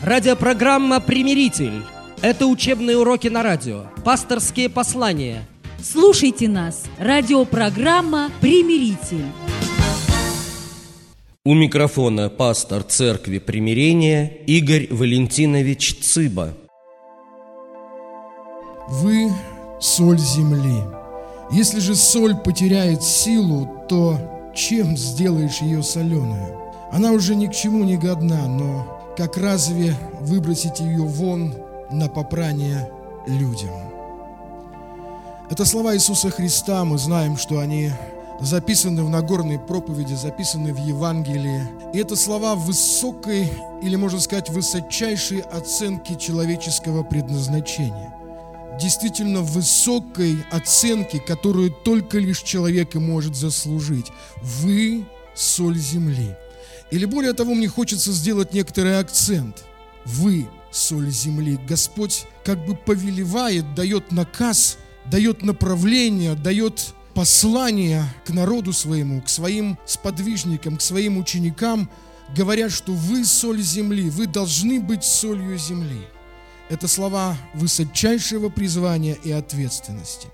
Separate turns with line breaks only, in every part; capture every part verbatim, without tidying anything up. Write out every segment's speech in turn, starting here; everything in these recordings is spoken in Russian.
Радиопрограмма «Примиритель». Это учебные уроки на радио, пасторские послания.
Слушайте нас. Радиопрограмма «Примиритель».
У микрофона пастор Церкви Примирения Игорь Валентинович Цыба.
Вы – соль земли. Если же соль потеряет силу, то чем сделаешь ее соленую? Она уже ни к чему не годна, но как разве выбросить ее вон на попрание людям? Это слова Иисуса Христа, мы знаем, что они записаны в Нагорной проповеди, записаны в Евангелии. И это слова высокой, или можно сказать, высочайшей оценки человеческого предназначения. Действительно высокой оценки, которую только лишь человек и может заслужить. Вы – соль земли. Или более того, мне хочется сделать некоторый акцент. Вы – соль земли. Господь как бы повелевает, дает наказ, дает направление, дает послание к народу своему, к своим сподвижникам, к своим ученикам, говорят, что вы – соль земли, вы должны быть солью земли. Это слова высочайшего призвания и ответственности.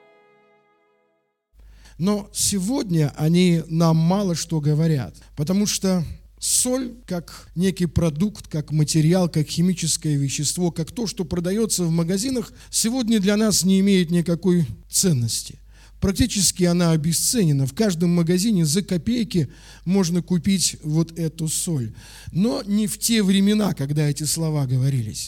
Но сегодня они нам мало что говорят, потому что соль, как некий продукт, как материал, как химическое вещество, как то, что продается в магазинах, сегодня для нас не имеет никакой ценности. Практически она обесценена. В каждом магазине за копейки можно купить вот эту соль. Но не в те времена, когда эти слова говорились.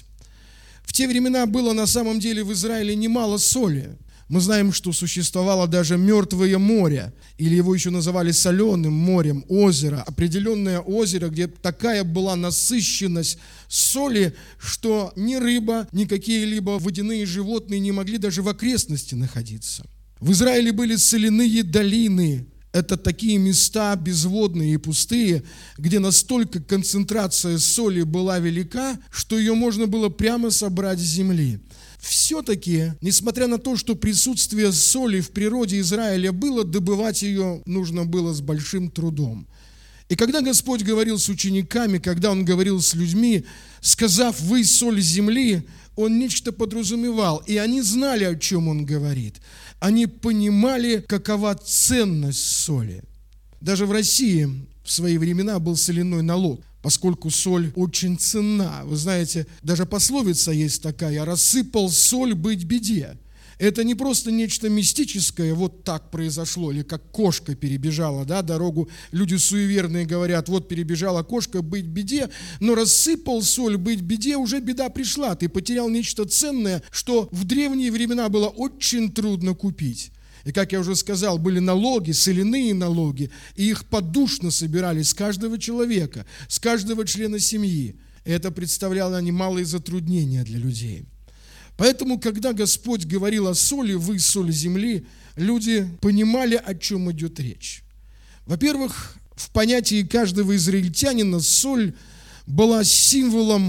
В те времена было на самом деле в Израиле немало соли. Мы знаем, что существовало даже мертвое море, или его еще называли соленым морем, озеро, определенное озеро, где такая была насыщенность соли, что ни рыба, ни какие-либо водяные животные не могли даже в окрестности находиться. В Израиле были соляные долины. Это такие места безводные и пустые, где настолько концентрация соли была велика, что ее можно было прямо собрать с земли. Все-таки, несмотря на то, что присутствие соли в природе Израиля было, добывать ее нужно было с большим трудом. И когда Господь говорил с учениками, когда Он говорил с людьми, сказав «вы соль земли», Он нечто подразумевал, и они знали, о чем Он говорит. Они понимали, какова ценность соли. Даже в России в свои времена был соляной налог, поскольку соль очень ценна. Вы знаете, даже пословица есть такая: «Рассыпал соль, быть беде». Это не просто нечто мистическое, вот так произошло, или как кошка перебежала, да, дорогу. Люди суеверные говорят, вот перебежала кошка, быть беде, но рассыпал соль, быть беде, уже беда пришла. Ты потерял нечто ценное, что в древние времена было очень трудно купить. И, как я уже сказал, были налоги, соляные налоги, и их подушно собирали с каждого человека, с каждого члена семьи. И это представляло немалые затруднения для людей. Поэтому, когда Господь говорил о соли, вы соль земли, люди понимали, о чем идет речь. Во-первых, в понятии каждого израильтянина соль была символом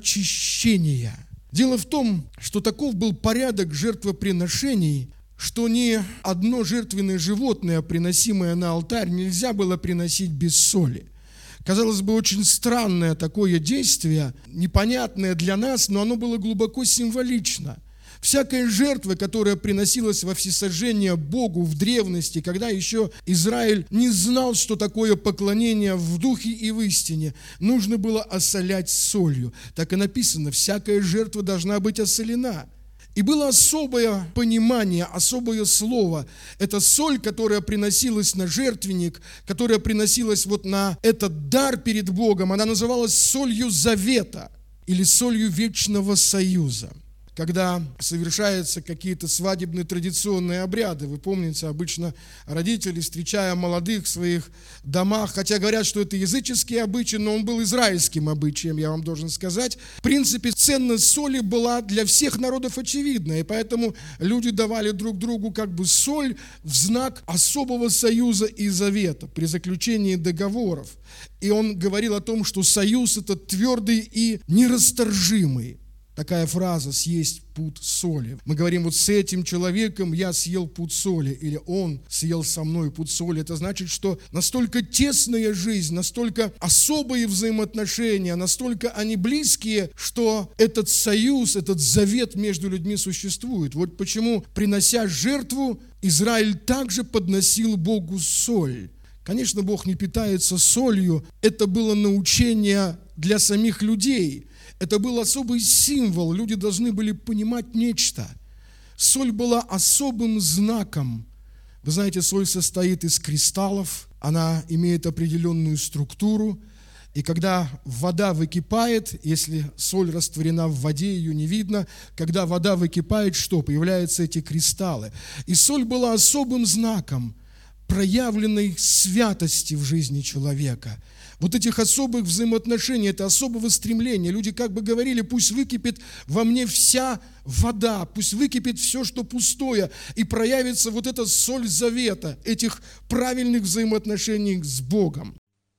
очищения. Дело в том, что таков был порядок жертвоприношений, что ни одно жертвенное животное, приносимое на алтарь, нельзя было приносить без соли. Казалось бы, очень странное такое действие, непонятное для нас, но оно было глубоко символично. Всякая жертва, которая приносилась во всесожжение Богу в древности, когда еще Израиль не знал, что такое поклонение в духе и в истине, нужно было осолять солью. Так и написано, всякая жертва должна быть осолена. И было особое понимание, особое слово. Это соль, которая приносилась на жертвенник, которая приносилась вот на этот дар перед Богом. Она называлась солью завета или солью вечного союза. Когда совершаются какие-то свадебные традиционные обряды, вы помните, обычно родители, встречая молодых в своих домах, хотя говорят, что это языческий обычай, но он был израильским обычаем, я вам должен сказать. В принципе, ценность соли была для всех народов очевидна, и поэтому люди давали друг другу как бы соль в знак особого союза и завета при заключении договоров. И он говорил о том, что союз – это твердый и нерасторжимый. такая фраза «съесть пуд соли». Мы говорим, вот с этим человеком я съел пуд соли, или он съел со мной пуд соли. Это значит, что настолько тесная жизнь, настолько особые взаимоотношения, настолько они близкие, что этот союз, этот завет между людьми существует. Вот почему, принося жертву, Израиль также подносил Богу соль. Конечно, Бог не питается солью. Это было научение для самих людей. Это был особый символ. Люди должны были понимать нечто. Соль была особым знаком. Вы знаете, соль состоит из кристаллов. Она имеет определенную структуру. И когда вода выкипает, если соль растворена в воде, ее не видно, когда вода выкипает, что? Появляются эти кристаллы. И соль была особым знаком проявленной святости в жизни человека. Вот этих особых взаимоотношений, это особого стремления. Люди как бы говорили, пусть выкипит во мне вся вода, пусть выкипит все, что пустое, и проявится вот эта соль завета, этих правильных взаимоотношений с Богом.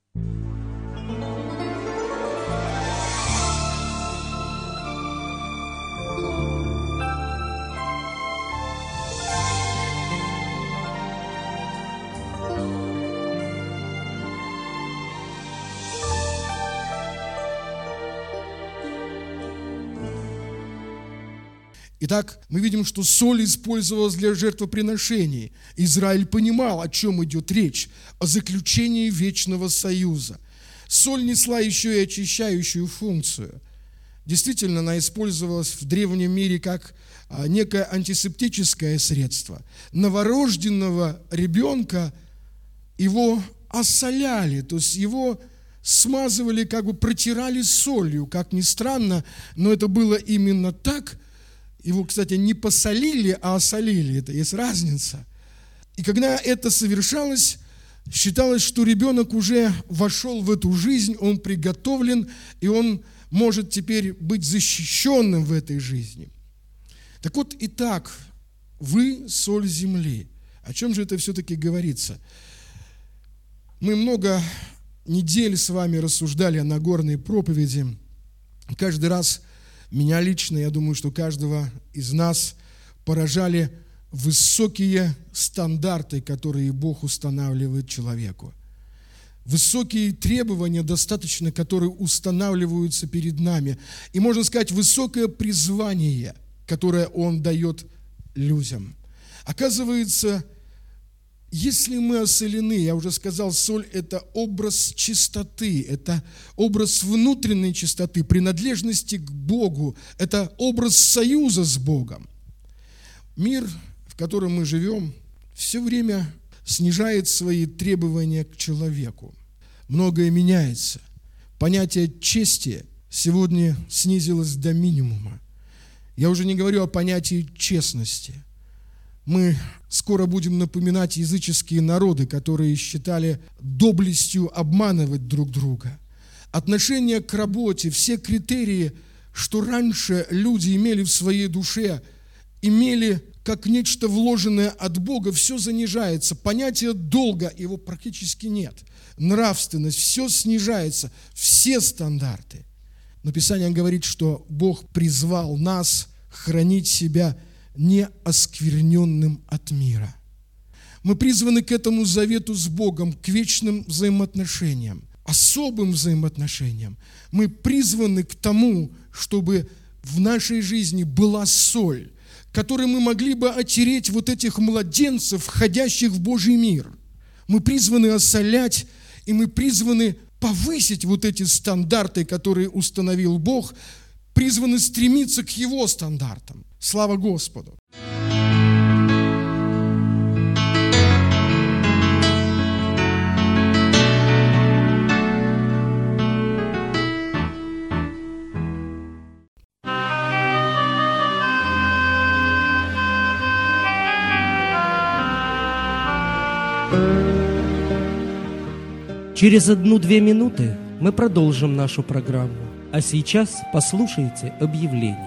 Итак, мы видим, что соль использовалась для жертвоприношений. Израиль понимал, о чем идет речь, о заключении вечного союза. Соль несла еще и очищающую функцию. Действительно, она использовалась в древнем мире как некое антисептическое средство. Новорожденного ребенка его осоляли, то есть его смазывали, как бы протирали солью. Как ни странно, но это было именно так. Его, кстати, не посолили, а осолили. Это есть разница. И когда это совершалось, считалось, что ребенок уже вошел в эту жизнь, он приготовлен, и он может теперь быть защищенным в этой жизни. Так вот, итак, вы соль земли. О чем же это все-таки говорится? Мы много недель с вами рассуждали о Нагорной проповеди. Каждый раз меня лично, я думаю, что каждого из нас поражали высокие стандарты, которые Бог устанавливает человеку. Высокие требования достаточно, которые устанавливаются перед нами. И, можно сказать, высокое призвание, которое Он дает людям. Оказывается, если мы осолены, я уже сказал, соль – это образ чистоты, это образ внутренней чистоты, принадлежности к Богу, это образ союза с Богом. Мир, в котором мы живем, все время снижает свои требования к человеку. Многое меняется. Понятие чести сегодня снизилось до минимума. Я уже не говорю о понятии честности. Мы скоро будем напоминать языческие народы, которые считали доблестью обманывать друг друга. Отношение к работе, все критерии, что раньше люди имели в своей душе, имели как нечто вложенное от Бога, все занижается. Понятие долга, его практически нет. Нравственность, все снижается, все стандарты. Но Писание говорит, что Бог призвал нас хранить себя не оскверненным от мира. Мы призваны к этому завету с Богом, к вечным взаимоотношениям, особым взаимоотношениям. Мы призваны к тому, чтобы в нашей жизни была соль, которой мы могли бы отереть вот этих младенцев, входящих в Божий мир. Мы призваны осолять, и мы призваны повысить вот эти стандарты, которые установил Бог, призваны стремиться к Его стандартам. Слава Господу!
Через одну-две минуты мы продолжим нашу программу. А сейчас послушайте объявление.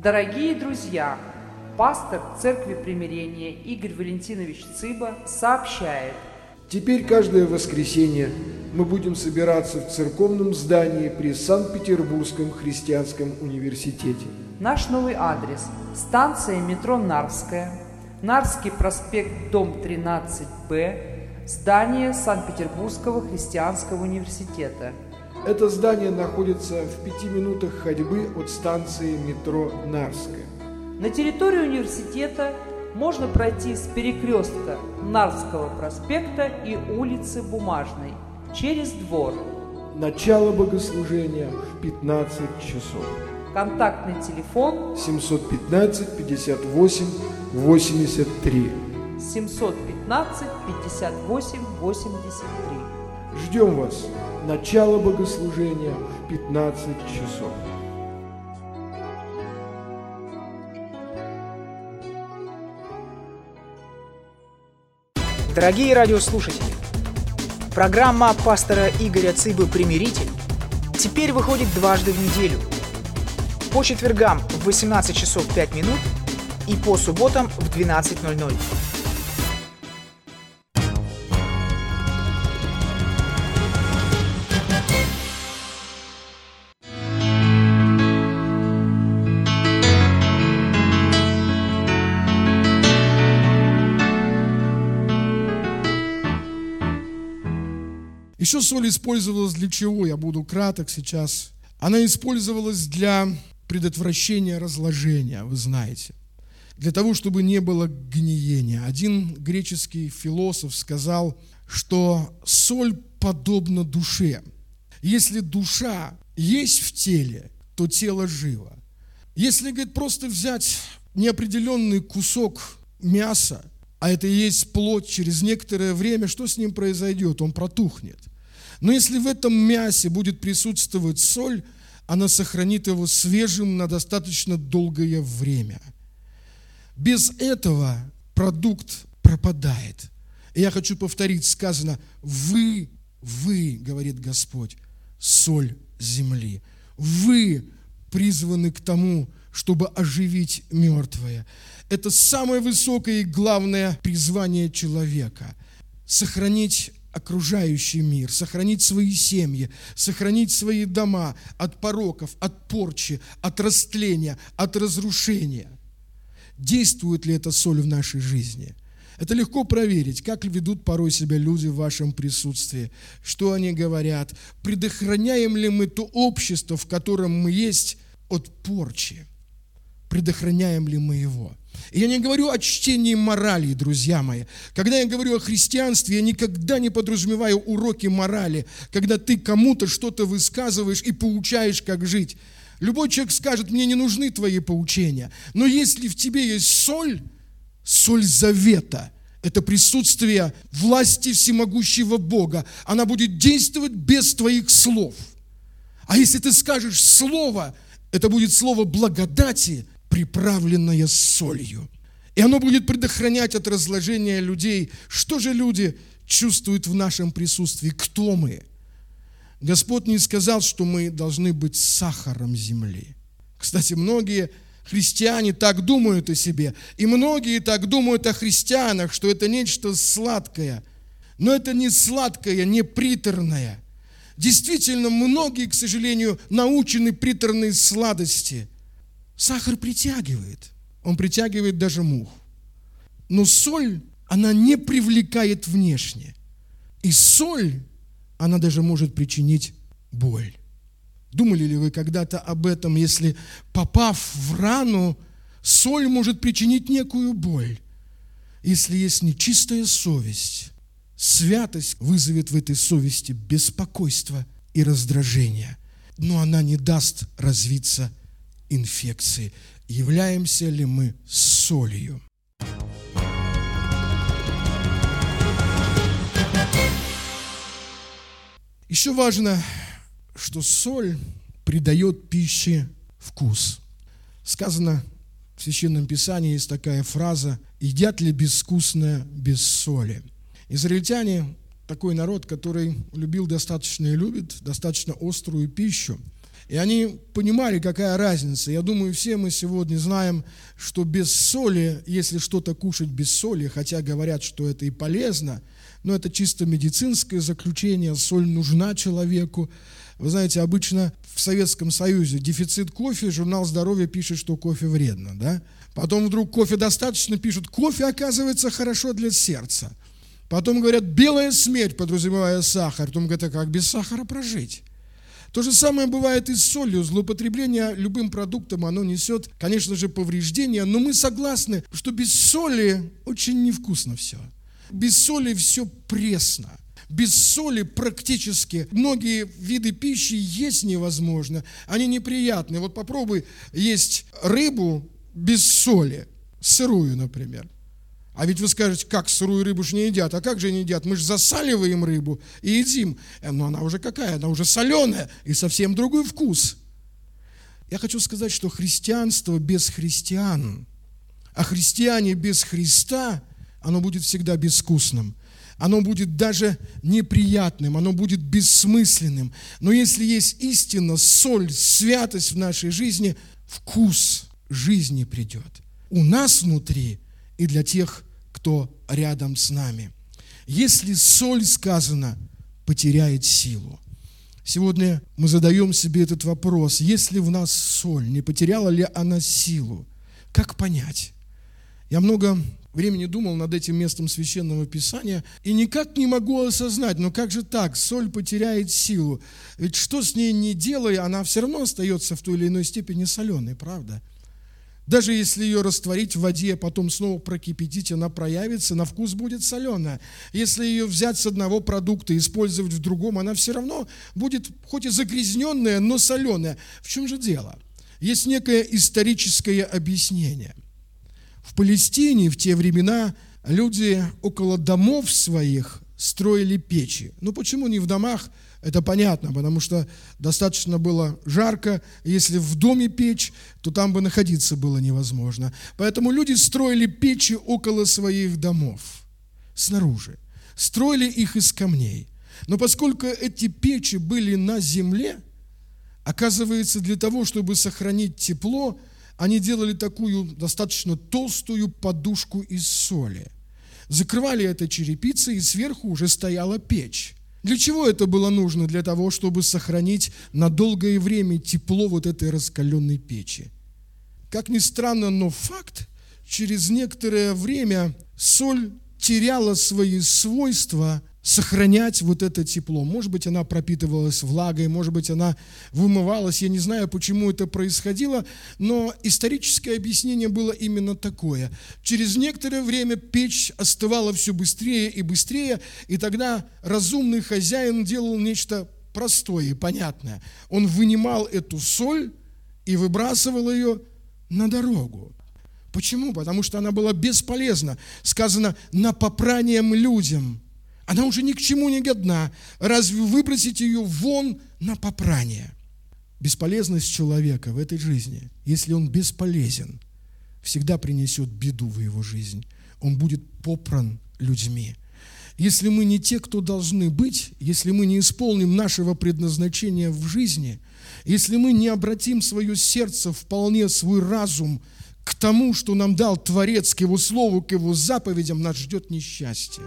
Дорогие друзья, пастор Церкви Примирения Игорь Валентинович Цыба сообщает:
теперь каждое воскресенье мы будем собираться в церковном здании при Санкт-Петербургском христианском университете.
Наш новый адрес – станция метро Нарвская, Нарвский проспект, дом тринадцать Б, здание Санкт-Петербургского христианского университета.
Это здание находится в пяти минутах ходьбы от станции метро Нарвская.
На территории университета можно пройти с перекрестка Нарвского проспекта и улицы Бумажной через двор.
Начало богослужения в пятнадцать часов.
Контактный телефон
семьсот пятнадцать пятьдесят восемь восемьдесят три.
семьсот пятнадцать пятьдесят восемь восемьдесят три.
Ждем вас. Начало богослужения в пятнадцать часов.
Дорогие радиослушатели, программа пастора Игоря Цыбы «Примиритель» теперь выходит дважды в неделю. По четвергам в восемнадцать часов пять минут и по субботам в двенадцать ноль ноль.
Еще соль использовалась для чего? Я буду краток сейчас. Она использовалась для предотвращения разложения, вы знаете. Для того, чтобы не было гниения. Один греческий философ сказал, что соль подобна душе. Если душа есть в теле, то тело живо. Если, говорит, просто взять неопределенный кусок мяса, а это и есть плоть, через некоторое время, что с ним произойдет? Он протухнет. Но если в этом мясе будет присутствовать соль, она сохранит его свежим на достаточно долгое время. Без этого продукт пропадает. И я хочу повторить, сказано: вы, вы, говорит Господь, соль земли. Вы призваны к тому, чтобы оживить мертвое. Это самое высокое и главное призвание человека. Сохранить окружающий мир, сохранить свои семьи, сохранить свои дома от пороков, от порчи, от растления, от разрушения. Действует ли эта соль в нашей жизни? Это легко проверить, как ведут порой себя люди в вашем присутствии, что они говорят, предохраняем ли мы то общество, в котором мы есть, от порчи, предохраняем ли мы его. И я не говорю о чтении морали, друзья мои. Когда я говорю о христианстве, я никогда не подразумеваю уроки морали, когда ты кому-то что-то высказываешь и поучаешь, как жить. Любой человек скажет: мне не нужны твои поучения. Но если в тебе есть соль, соль завета, это присутствие власти всемогущего Бога, она будет действовать без твоих слов. А если ты скажешь слово, это будет слово благодати, приправленное солью. И оно будет предохранять от разложения людей. Что же люди чувствуют в нашем присутствии? Кто мы? Господь не сказал, что мы должны быть сахаром земли. Кстати, многие христиане так думают о себе. И многие так думают о христианах, что это нечто сладкое. Но это не сладкое, не приторное. Действительно, многие, к сожалению, научены приторной сладости. Сахар притягивает, он притягивает даже мух. Но соль, она не привлекает внешне. И соль, она даже может причинить боль. Думали ли вы когда-то об этом, если, попав в рану, соль может причинить некую боль? Если есть нечистая совесть, святость вызовет в этой совести беспокойство и раздражение, но она не даст развиться инфекции. Являемся ли мы солью? Еще важно, что соль придает пище вкус. Сказано в Священном Писании, есть такая фраза: «Едят ли безвкусное без соли?» Израильтяне – такой народ, который любил достаточно и любит достаточно острую пищу. И они понимали, какая разница. Я думаю, все мы сегодня знаем, что без соли, если что-то кушать без соли, хотя говорят, что это и полезно, но это чисто медицинское заключение, соль нужна человеку. Вы знаете, обычно в Советском Союзе дефицит кофе, журнал «Здоровье» пишет, что кофе вредно, да? Потом вдруг кофе достаточно, пишут, кофе, оказывается, хорошо для сердца. Потом говорят, белая смерть, подразумевая сахар. Потом говорят, а как без сахара прожить? То же самое бывает и с солью. Злоупотребление любым продуктом, оно несет, конечно же, повреждения, но мы согласны, что без соли очень невкусно все. Без соли все пресно. Без соли практически многие виды пищи есть невозможно. Они неприятные. Вот попробуй есть рыбу без соли, сырую, например. А ведь вы скажете, как сырую рыбу ж не едят? А как же не едят? Мы же засаливаем рыбу и едим. Но она уже какая? Она уже соленая и совсем другой вкус. Я хочу сказать, что христианство без христиан, а христиане без Христа, оно будет всегда безвкусным. Оно будет даже неприятным, оно будет бессмысленным. Но если есть истина, соль, святость в нашей жизни, вкус жизни придет. У нас внутри и для тех, кто рядом с нами. Если соль, сказано, потеряет силу. Сегодня мы задаем себе этот вопрос. Если в нас соль, не потеряла ли она силу? Как понять? Я много времени думал над этим местом Священного Писания и никак не могу осознать, но как же так, соль потеряет силу? Ведь что с ней не делай, она все равно остается в той или иной степени соленой, правда? Даже если ее растворить в воде, а потом снова прокипятить, она проявится, на вкус будет соленая. Если ее взять с одного продукта и использовать в другом, она все равно будет хоть и загрязненная, но соленая. В чем же дело? Есть некое историческое объяснение. В Палестине в те времена люди около домов своих строили печи. Ну почему не в домах? Это понятно, потому что достаточно было жарко. Если в доме печь, то там бы находиться было невозможно. Поэтому люди строили печи около своих домов, снаружи. Строили их из камней. Но поскольку эти печи были на земле, оказывается, для того, чтобы сохранить тепло, они делали такую достаточно толстую подушку из соли. Закрывали это черепицей, и сверху уже стояла печь. Для чего это было нужно? Для того, чтобы сохранить на долгое время тепло вот этой раскаленной печи. Как ни странно, но факт, через некоторое время соль теряла свои свойства сохранять вот это тепло. Может быть, она пропитывалась влагой, может быть, она вымывалась. Я не знаю, почему это происходило, но историческое объяснение было именно такое. Через некоторое время печь остывала все быстрее и быстрее, и тогда разумный хозяин делал нечто простое и понятное. Он вынимал эту соль и выбрасывал ее на дорогу. Почему? Потому что она была бесполезна. Сказано, на попранием людям. Она уже ни к чему не годна. Разве выбросить ее вон на попрание? Бесполезность человека в этой жизни, если он бесполезен, всегда принесет беду в его жизнь. Он будет попран людьми. Если мы не те, кто должны быть, если мы не исполним нашего предназначения в жизни, если мы не обратим свое сердце, вполне свой разум к тому, что нам дал Творец, к Его Слову, к Его заповедям, нас ждет несчастье.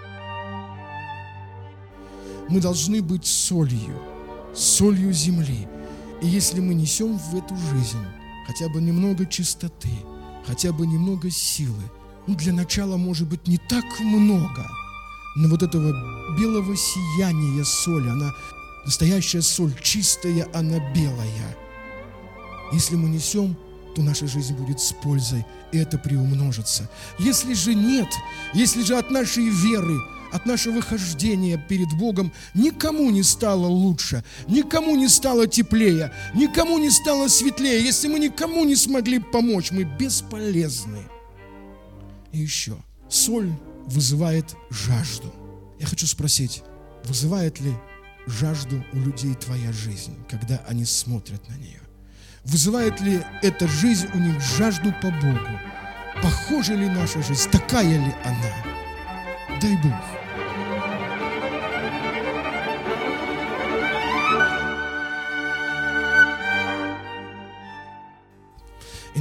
Мы должны быть солью, солью земли. И если мы несем в эту жизнь хотя бы немного чистоты, хотя бы немного силы, ну, для начала, может быть, не так много, но вот этого белого сияния соли, она, настоящая соль, чистая, она белая. Если мы несем, то наша жизнь будет с пользой, и это приумножится. Если же нет, если же от нашей веры, от нашего хождения перед Богом никому не стало лучше, никому не стало теплее, никому не стало светлее, если мы никому не смогли помочь, мы бесполезны. И еще, соль вызывает жажду. Я хочу спросить, вызывает ли жажду у людей твоя жизнь, когда они смотрят на нее? Вызывает ли эта жизнь у них жажду по Богу? Похожа ли наша жизнь? Такая ли она? Дай Бог.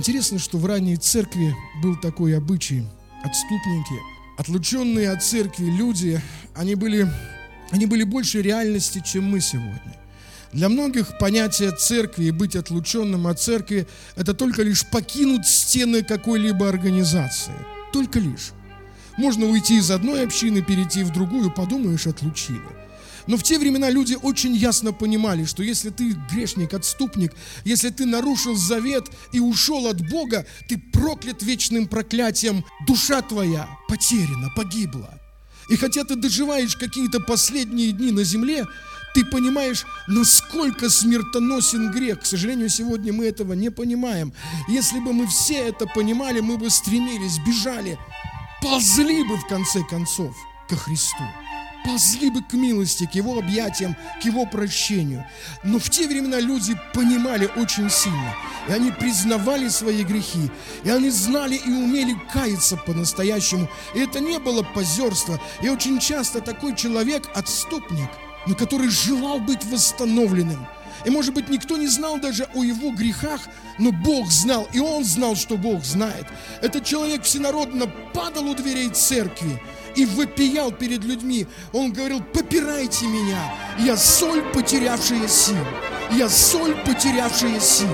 Интересно, что в ранней церкви был такой обычай. Отступники, отлученные от церкви люди, они были, они были больше реальности, чем мы сегодня. Для многих понятие церкви и быть отлученным от церкви – это только лишь покинуть стены какой-либо организации. Только лишь. Можно уйти из одной общины, перейти в другую, подумаешь, отлучили. Но в те времена люди очень ясно понимали, что если ты грешник, отступник, если ты нарушил завет и ушел от Бога, ты проклят вечным проклятием, душа твоя потеряна, погибла. И хотя ты доживаешь какие-то последние дни на земле, ты понимаешь, насколько смертоносен грех. К сожалению, сегодня мы этого не понимаем. Если бы мы все это понимали, мы бы стремились, бежали, ползли бы в конце концов ко Христу. Ползли бы к милости, к Его объятиям, к Его прощению. Но в те времена люди понимали очень сильно. И они признавали свои грехи. И они знали и умели каяться по-настоящему. И это не было позерство. И очень часто такой человек, отступник, но который желал быть восстановленным. И, может быть, никто не знал даже о его грехах, но Бог знал, и он знал, что Бог знает. Этот человек всенародно падал у дверей церкви и вопиял перед людьми. Он говорил: попирайте меня, я соль, потерявшая силу. Я соль, потерявшая силу.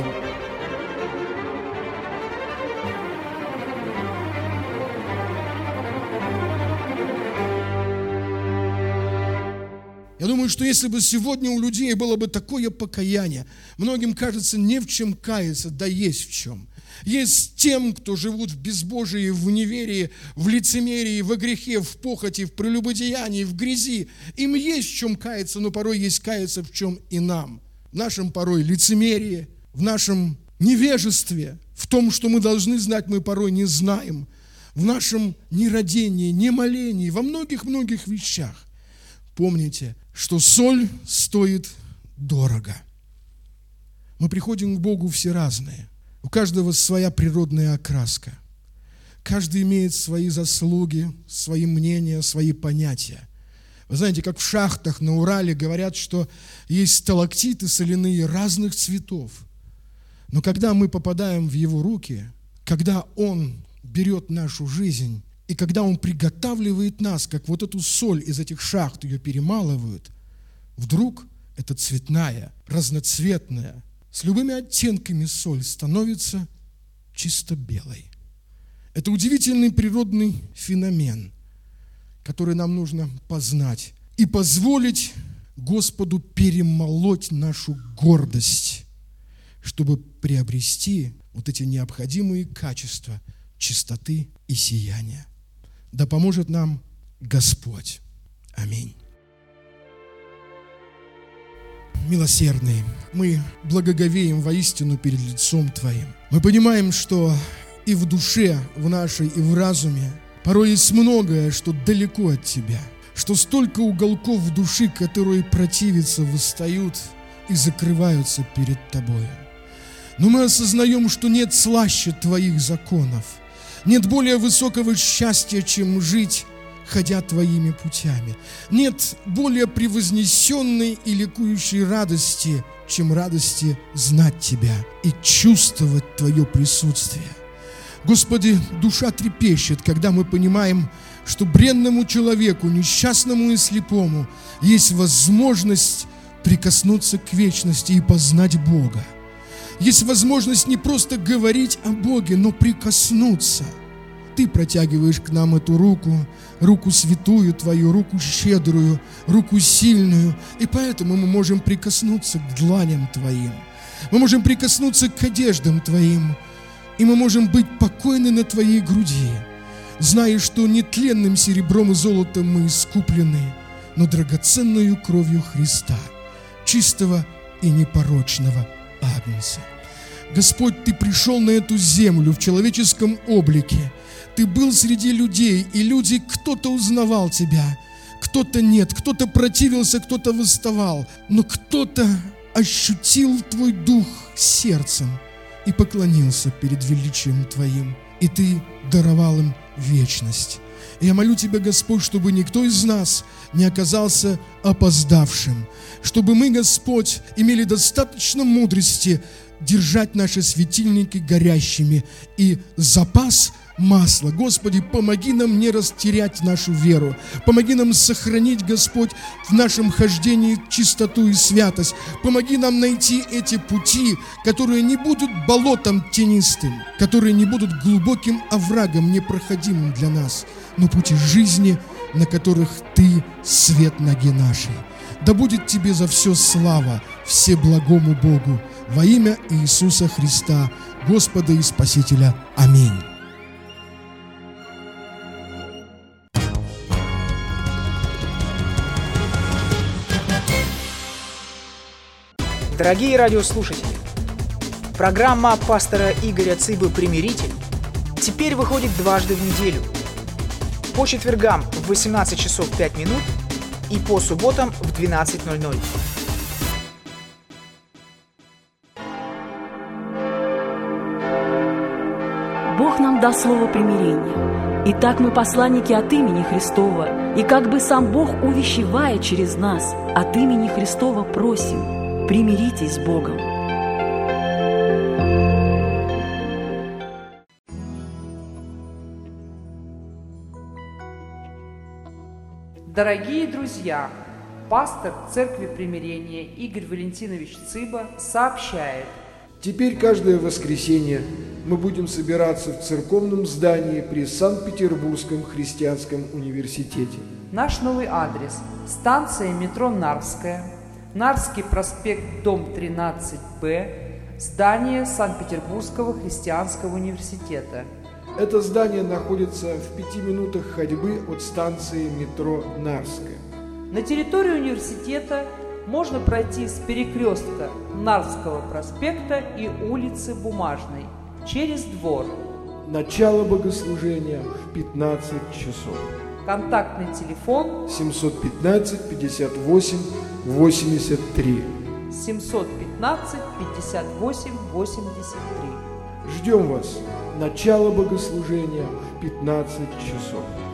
Я думаю, что если бы сегодня у людей было бы такое покаяние, многим кажется, не в чем каяться, да есть в чем. Есть тем, кто живут в безбожии, в неверии, в лицемерии, во грехе, в похоти, в прелюбодеянии, в грязи. Им есть в чем каяться, но порой есть каяться в чем и нам. В нашем порой лицемерии, в нашем невежестве, в том, что мы должны знать, мы порой не знаем, в нашем нерадении, немолении, во многих-многих вещах. Помните, что соль стоит дорого. Мы приходим к Богу все разные. У каждого своя природная окраска. Каждый имеет свои заслуги, свои мнения, свои понятия. Вы знаете, как в шахтах на Урале говорят, что есть сталактиты соляные разных цветов. Но когда мы попадаем в Его руки, когда Он берет нашу жизнь, и когда Он приготавливает нас, как вот эту соль из этих шахт, ее перемалывают, вдруг эта цветная, разноцветная, с любыми оттенками соль становится чисто белой. Это удивительный природный феномен, который нам нужно познать и позволить Господу перемолоть нашу гордость, чтобы приобрести вот эти необходимые качества чистоты и сияния. Да поможет нам Господь. Аминь. Милосердный, мы благоговеем воистину перед лицом Твоим. Мы понимаем, что и в душе, в нашей, и в разуме порой есть многое, что далеко от Тебя, что столько уголков в души, которые противятся, восстают и закрываются перед Тобою. Но мы осознаем, что нет слаще Твоих законов, нет более высокого счастья, чем жить, ходя Твоими путями. Нет более превознесенной и ликующей радости, чем радости знать Тебя и чувствовать Твое присутствие. Господи, душа трепещет, когда мы понимаем, что бренному человеку, несчастному и слепому, есть возможность прикоснуться к вечности и познать Бога. Есть возможность не просто говорить о Боге, но прикоснуться. Ты протягиваешь к нам эту руку, руку святую Твою, руку щедрую, руку сильную, и поэтому мы можем прикоснуться к дланям Твоим. Мы можем прикоснуться к одеждам Твоим, и мы можем быть покойны на Твоей груди, зная, что нетленным серебром и золотом мы искуплены, но драгоценную кровью Христа, чистого и непорочного Агнца. Господь, Ты пришел на эту землю в человеческом облике. Ты был среди людей, и люди, кто-то узнавал Тебя, кто-то нет, кто-то противился, кто-то восставал, но кто-то ощутил Твой дух сердцем и поклонился перед величием Твоим, и Ты даровал им вечность. И я молю Тебя, Господь, чтобы никто из нас не оказался опоздавшим, чтобы мы, Господь, имели достаточно мудрости держать наши светильники горящими и запас масла. Господи, помоги нам не растерять нашу веру. Помоги нам сохранить, Господь, в нашем хождении чистоту и святость. Помоги нам найти эти пути, которые не будут болотом тенистым, которые не будут глубоким оврагом непроходимым для нас, но пути жизни, на которых Ты свет ноги нашей. Да будет Тебе за все слава, всеблагому Богу, во имя Иисуса Христа, Господа и Спасителя. Аминь.
Дорогие радиослушатели, программа пастора Игоря Цыбы «Примиритель» теперь выходит дважды в неделю. По четвергам в восемнадцать часов пять минут и по субботам в двенадцать ноль ноль.
Бог нам дал слово примирения. Итак, мы посланники от имени Христова, и как бы сам Бог, увещевая через нас, от имени Христова просим: примиритесь с Богом.
Дорогие друзья, пастор Церкви Примирения Игорь Валентинович Цыба сообщает:
теперь каждое воскресенье мы будем собираться в церковном здании при Санкт-Петербургском христианском университете.
Наш новый адрес – станция метро Нарвская, Нарвский проспект, дом тринадцать Б, здание Санкт-Петербургского христианского университета.
Это здание находится в пяти минутах ходьбы от станции метро Нарвская.
На территории университета можно пройти с перекрестка Нарвского проспекта и улицы Бумажной через двор.
Начало богослужения в пятнадцать часов.
Контактный телефон
семьсот пятнадцать пятьдесят восемь восемьдесят три.
семьсот пятнадцать пятьдесят восемь восемьдесят три.
Ждем вас. Начало богослужения в пятнадцать часов.